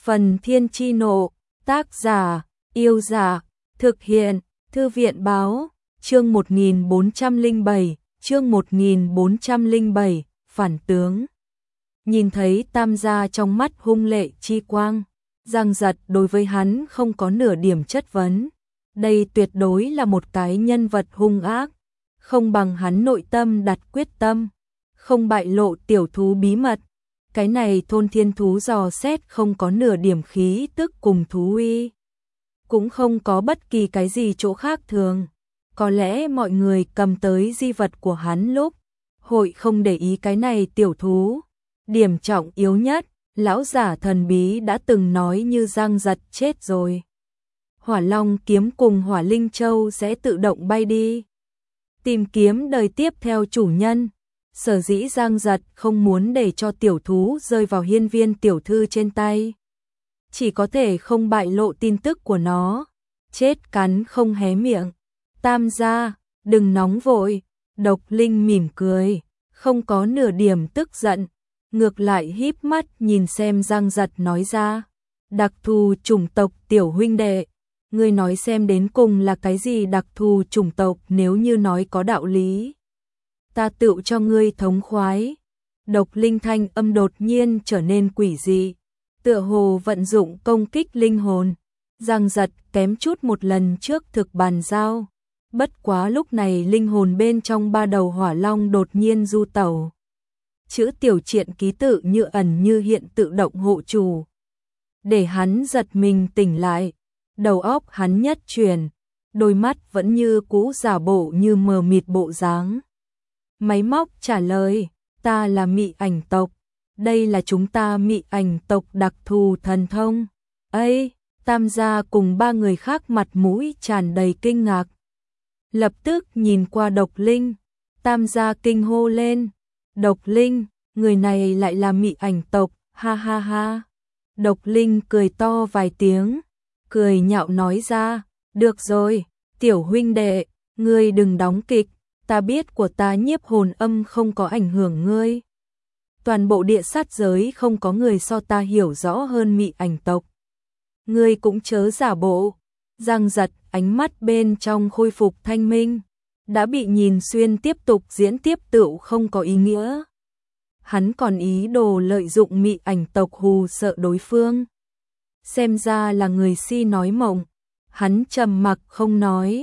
Phần Thiên Chi Nộ, tác giả, Yêu Dạ, thực hiện, Thư viện Báo, chương 1407, phản tướng. Nhìn thấy Tam gia trong mắt hung lệ chi quang, Giang Giật đối với hắn không có nửa điểm chất vấn. Đây tuyệt đối là một cái nhân vật hung ác, không bằng hắn nội tâm đặt quyết tâm, không bại lộ tiểu thú bí mật. Cái này thôn thiên thú dò xét không có nửa điểm khí tức cùng thú uy, cũng không có bất kỳ cái gì chỗ khác thường. Có lẽ mọi người cầm tới di vật của hắn lúc hội không để ý cái này tiểu thú. Điểm trọng yếu nhất, lão giả thần bí đã từng nói như Giang Giật chết rồi, Hỏa Long kiếm cùng Hỏa Linh Châu sẽ tự động bay đi, tìm kiếm đời tiếp theo chủ nhân. Sở dĩ Giang Giật không muốn để cho tiểu thú rơi vào Hiên Viên tiểu thư trên tay, chỉ có thể không bại lộ tin tức của nó, chết cắn không hé miệng. Tam gia, đừng nóng vội. Độc Linh mỉm cười, không có nửa điểm tức giận, ngược lại híp mắt nhìn xem Giang Giật nói ra, đặc thù chủng tộc tiểu huynh đệ, ngươi nói xem đến cùng là cái gì đặc thù chủng tộc, nếu như nói có đạo lý, ta tựu cho ngươi thống khoái. Độc Linh thanh âm đột nhiên trở nên quỷ dị, tựa hồ vận dụng công kích linh hồn. Giang Giật kém chút một lần trước thực bàn giao, bất quá lúc này linh hồn bên trong ba đầu hỏa long đột nhiên du tẩu. Chữ tiểu triện ký tự như ẩn như hiện tự động hộ chủ, để hắn giật mình tỉnh lại, đầu óc hắn nhất chuyển, đôi mắt vẫn như cũ giả bộ như mờ mịt bộ dáng. Máy móc trả lời, ta là mị ảnh tộc, đây là chúng ta mị ảnh tộc đặc thù thần thông. Ây, Tam gia cùng ba người khác mặt mũi tràn đầy kinh ngạc, lập tức nhìn qua Độc Linh. Tam gia kinh hô lên, Độc Linh, người này lại là mị ảnh tộc, ha ha ha. Độc Linh cười to vài tiếng, cười nhạo nói ra, được rồi, tiểu huynh đệ, ngươi đừng đóng kịch, ta biết của ta nhiếp hồn âm không có ảnh hưởng ngươi. Toàn bộ địa sát giới không có người so ta hiểu rõ hơn mị ảnh tộc. Ngươi cũng chớ giả bộ. Giang Giật ánh mắt bên trong khôi phục thanh minh, đã bị nhìn xuyên tiếp tục diễn tiếp tựu không có ý nghĩa. Hắn còn ý đồ lợi dụng mị ảnh tộc hù sợ đối phương. Xem ra là người si nói mộng. Hắn trầm mặc không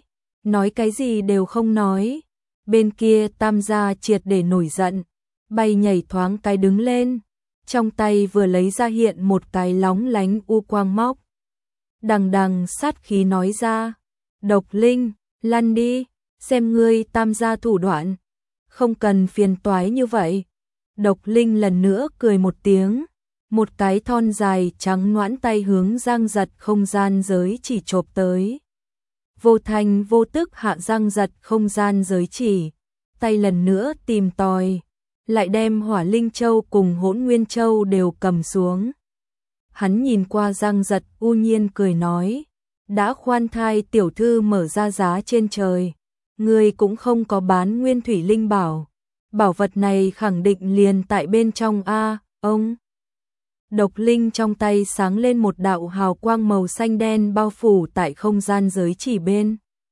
nói cái gì đều không nói. Bên kia Tam gia triệt để nổi giận, bay nhảy thoáng cái đứng lên, trong tay vừa lấy ra hiện một cái lóng lánh u quang móc. Đằng đằng sát khí nói ra, Độc Linh, lăn đi, xem ngươi Tam gia thủ đoạn, không cần phiền toái như vậy. Độc Linh lần nữa cười một tiếng, một cái thon dài trắng nõn tay hướng Giang Giật không gian giới chỉ chộp tới. Vô thành vô tức hạ Giang Giật không gian giới chỉ, tay lần nữa tìm tòi, lại đem Hỏa Linh Châu cùng Hỗn Nguyên Châu đều cầm xuống. Hắn nhìn qua Giang Giật u nhiên cười nói, đã khoan thai tiểu thư mở ra giá trên trời, người cũng không có bán nguyên thủy linh bảo, bảo vật này khẳng định liền tại bên trong a, ông. Độc Linh trong tay sáng lên một đạo hào quang màu xanh đen bao phủ tại không gian giới chỉ bên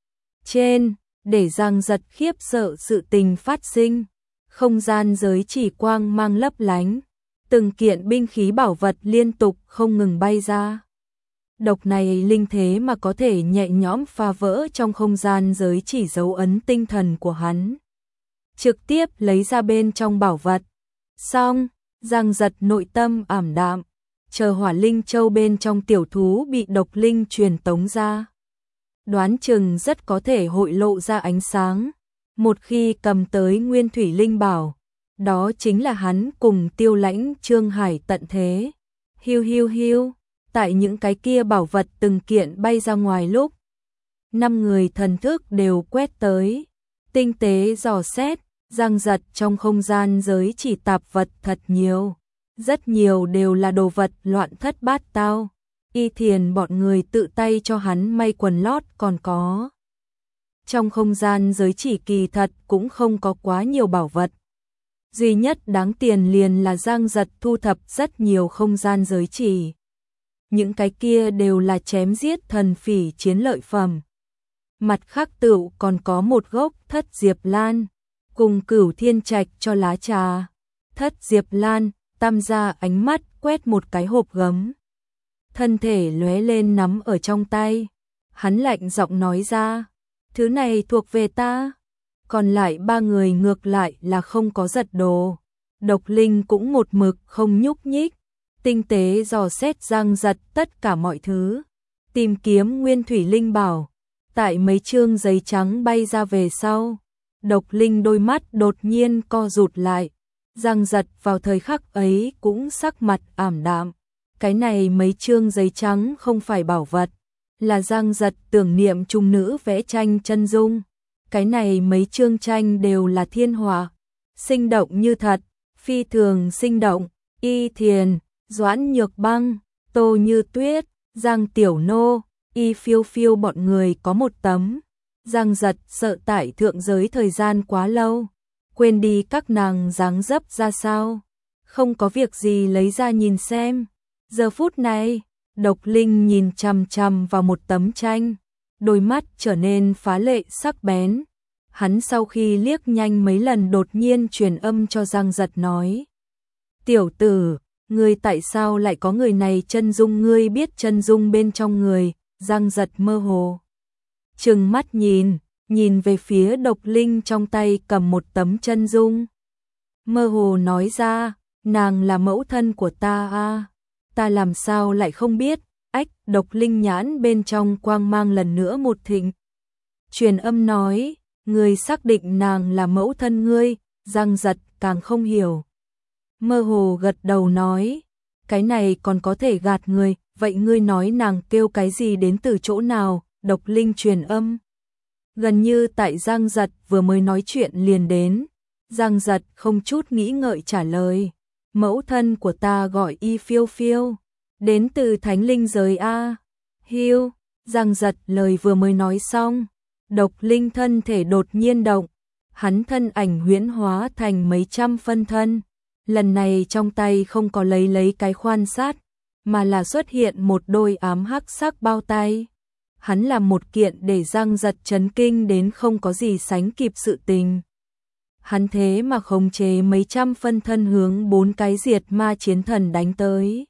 trên, để Giang Giật khiếp sợ sự tình phát sinh. Không gian giới chỉ quang mang lấp lánh, từng kiện binh khí bảo vật liên tục không ngừng bay ra. Độc này linh thế mà có thể nhẹ nhõm phá vỡ trong không gian giới chỉ dấu ấn tinh thần của hắn, trực tiếp lấy ra bên trong bảo vật. Xong, Giang Giật nội tâm ảm đạm, chờ Hỏa Linh Châu bên trong tiểu thú bị Độc Linh truyền tống ra, đoán chừng rất có thể hội lộ ra ánh sáng. Một khi cầm tới nguyên thủy linh bảo, đó chính là hắn cùng Tiêu Lãnh Trương Hải tận thế. Hiu hiu hiu, tại những cái kia bảo vật từng kiện bay ra ngoài lúc, 5 người thần thức đều quét tới, tinh tế dò xét. Giang Giật trong không gian giới chỉ tạp vật thật nhiều, rất nhiều đều là đồ vật loạn thất bát tao. Y Thiền bọn người tự tay cho hắn may quần lót còn có. Trong không gian giới chỉ kỳ thật cũng không có quá nhiều bảo vật. Duy nhất đáng tiền liền là Giang Giật thu thập rất nhiều không gian giới chỉ. những cái kia đều là chém giết thần phỉ chiến lợi phẩm. Mặt khác tựu còn có một gốc Thất Diệp Lan, cùng Cửu Thiên Trạch cho lá trà. Thất Diệp Lan, Tam gia ánh mắt quét một cái hộp gấm. Thân thể lóe lên nắm ở trong tay. Hắn lạnh giọng nói ra, thứ này thuộc về ta. Còn lại ba người ngược lại là không có giật đồ. Độc Linh cũng một mực không nhúc nhích, tinh tế dò xét Giang Giật tất cả mọi thứ, tìm kiếm nguyên thủy linh bảo. Tại mấy chương giấy trắng bay ra về sau, Độc Linh đôi mắt đột nhiên co rụt lại. Giang Giật vào thời khắc ấy cũng sắc mặt ảm đạm. Cái này mấy chương giấy trắng không phải bảo vật, là Giang Giật tưởng niệm trung nữ vẽ tranh chân dung. Cái này mấy chương tranh đều là thiên họa, sinh động như thật, phi thường sinh động. Y Thiền, Doãn Nhược Băng, Tô Như Tuyết, Giang Tiểu Nô, Y Phiêu Phiêu bọn người có một tấm. Giang Giật sợ tại thượng giới thời gian quá lâu, quên đi các nàng dáng dấp ra sao, không có việc gì lấy ra nhìn xem. Giờ phút này, Độc Linh nhìn chằm chằm vào một tấm tranh, đôi mắt trở nên phá lệ sắc bén. Hắn sau khi liếc nhanh mấy lần đột nhiên truyền âm cho Giang Giật nói: "Tiểu tử, ngươi tại sao lại có người này chân dung, ngươi biết chân dung bên trong người?" Giang Giật mơ hồ trừng mắt nhìn về phía Độc Linh trong tay cầm một tấm chân dung. Mơ hồ nói ra, nàng là mẫu thân của ta a. Ta làm sao lại không biết. Ách, Độc Linh nhãn bên trong quang mang lần nữa một thịnh. Truyền âm nói, ngươi xác định nàng là mẫu thân ngươi. Giang Giật càng không hiểu. Mơ hồ gật đầu nói, cái này còn có thể gạt người, vậy ngươi nói nàng kêu cái gì, đến từ chỗ nào? Độc Linh truyền âm. Gần như tại Giang Giật vừa mới nói chuyện liền đến. Giang Giật không chút nghĩ ngợi trả lời, mẫu thân của ta gọi Y Phiêu Phiêu, đến từ Thánh Linh giới a. Hiu. Giang Giật lời vừa mới nói xong, Độc Linh thân thể đột nhiên động, hắn thân ảnh huyễn hóa thành mấy trăm phân thân. Lần này trong tay không có lấy cái khoan sát, mà là xuất hiện một đôi ám hắc sắc bao tay. Hắn làm một kiện để Giang Giật chấn kinh đến không có gì sánh kịp sự tình. Hắn thế mà khống chế mấy trăm phân thân hướng 4 cái diệt ma chiến thần đánh tới.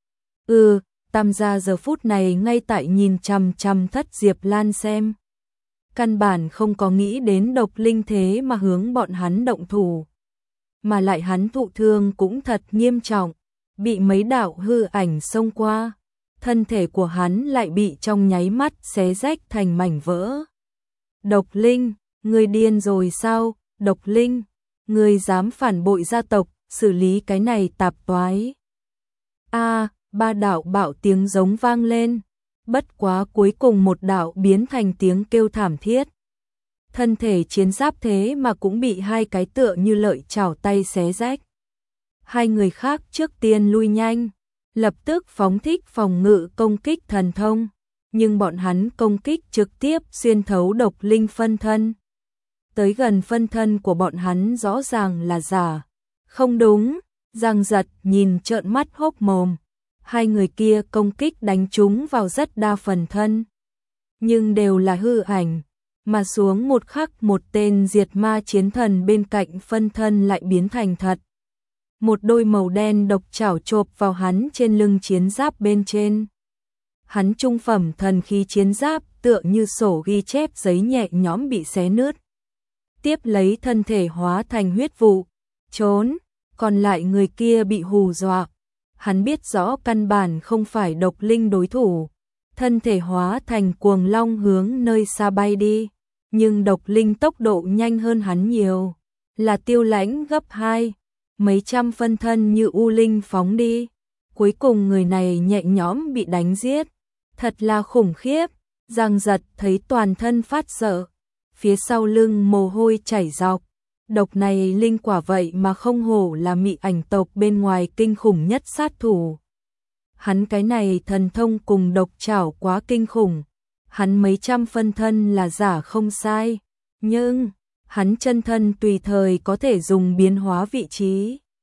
Tam gia giờ phút này ngay tại nhìn chằm chằm Thất Diệp Lan xem. Căn bản không có nghĩ đến Độc Linh thế mà hướng bọn hắn động thủ. Mà lại hắn thụ thương cũng thật nghiêm trọng, bị mấy đạo hư ảnh xông qua. Thân thể của hắn lại bị trong nháy mắt xé rách thành mảnh vỡ. Độc Linh, ngươi điên rồi sao? Độc Linh, ngươi dám phản bội gia tộc, xử lý cái này tạp toái. Ba đạo bạo tiếng giống vang lên, bất quá cuối cùng một đạo biến thành tiếng kêu thảm thiết. Thân thể chiến giáp thế mà cũng bị hai cái tựa như lợi chảo tay xé rách. Hai người khác trước tiên lui nhanh, lập tức phóng thích phòng ngự công kích thần thông, nhưng bọn hắn công kích trực tiếp xuyên thấu Độc Linh phân thân. Tới gần phân thân của bọn hắn rõ ràng là giả. Không đúng, Giang Giật nhìn trợn mắt hốc mồm. Hai người kia công kích đánh trúng vào rất đa phần thân, nhưng đều là hư ảnh, mà xuống một khắc một tên diệt ma chiến thần bên cạnh phân thân lại biến thành thật. Một đôi màu đen độc chảo chộp vào hắn trên lưng chiến giáp bên trên. Hắn trung phẩm thần khí chiến giáp tựa như sổ ghi chép giấy nhẹ nhõm bị xé nứt. Tiếp lấy thân thể hóa thành huyết vụ, trốn, còn lại người kia bị hù dọa. Hắn biết rõ căn bản không phải Độc Linh đối thủ, thân thể hóa thành cuồng long hướng nơi xa bay đi, nhưng Độc Linh tốc độ nhanh hơn hắn nhiều, là Tiêu Lãnh gấp 2, mấy trăm phân thân như u linh phóng đi, cuối cùng người này nhẹ nhõm bị đánh giết, thật là khủng khiếp. Giang Giật thấy toàn thân phát sợ, phía sau lưng mồ hôi chảy dọc. Độc này linh quả vậy mà không hổ là Mị Ảnh tộc bên ngoài kinh khủng nhất sát thủ. Hắn cái này thần thông cùng độc chảo quá kinh khủng. Hắn mấy trăm phân thân là giả không sai, nhưng hắn chân thân tùy thời có thể dùng biến hóa vị trí.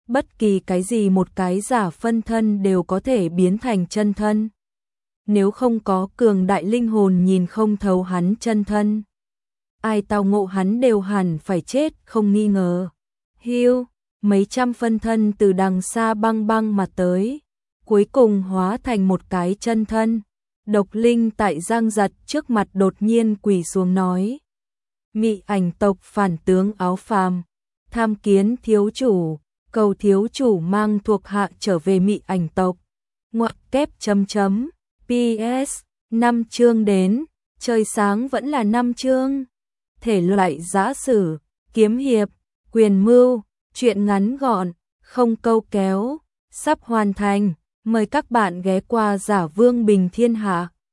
bất kỳ cái gì một cái giả phân thân đều có thể biến thành chân thân. Nếu không có cường đại linh hồn nhìn không thấu hắn chân thân, ai tao ngộ hắn đều hẳn phải chết không nghi ngờ. Hiu, mấy trăm phân thân từ đằng xa băng băng mà tới, cuối cùng hóa thành một cái chân thân. Độc Linh tại Giang Giật trước mặt đột nhiên quỳ xuống nói: Mị ảnh tộc phản tướng áo phàm, tham kiến thiếu chủ, cầu thiếu chủ mang thuộc hạ trở về Mị ảnh tộc. Ngoặc kép chấm chấm. PS, 5 chương đến, trời sáng vẫn là 5 chương. Thể loại giã sử, kiếm hiệp, quyền mưu, truyện ngắn gọn, không câu kéo, sắp hoàn thành. Mời các bạn ghé qua Giả Vương Bình Thiên Hạ.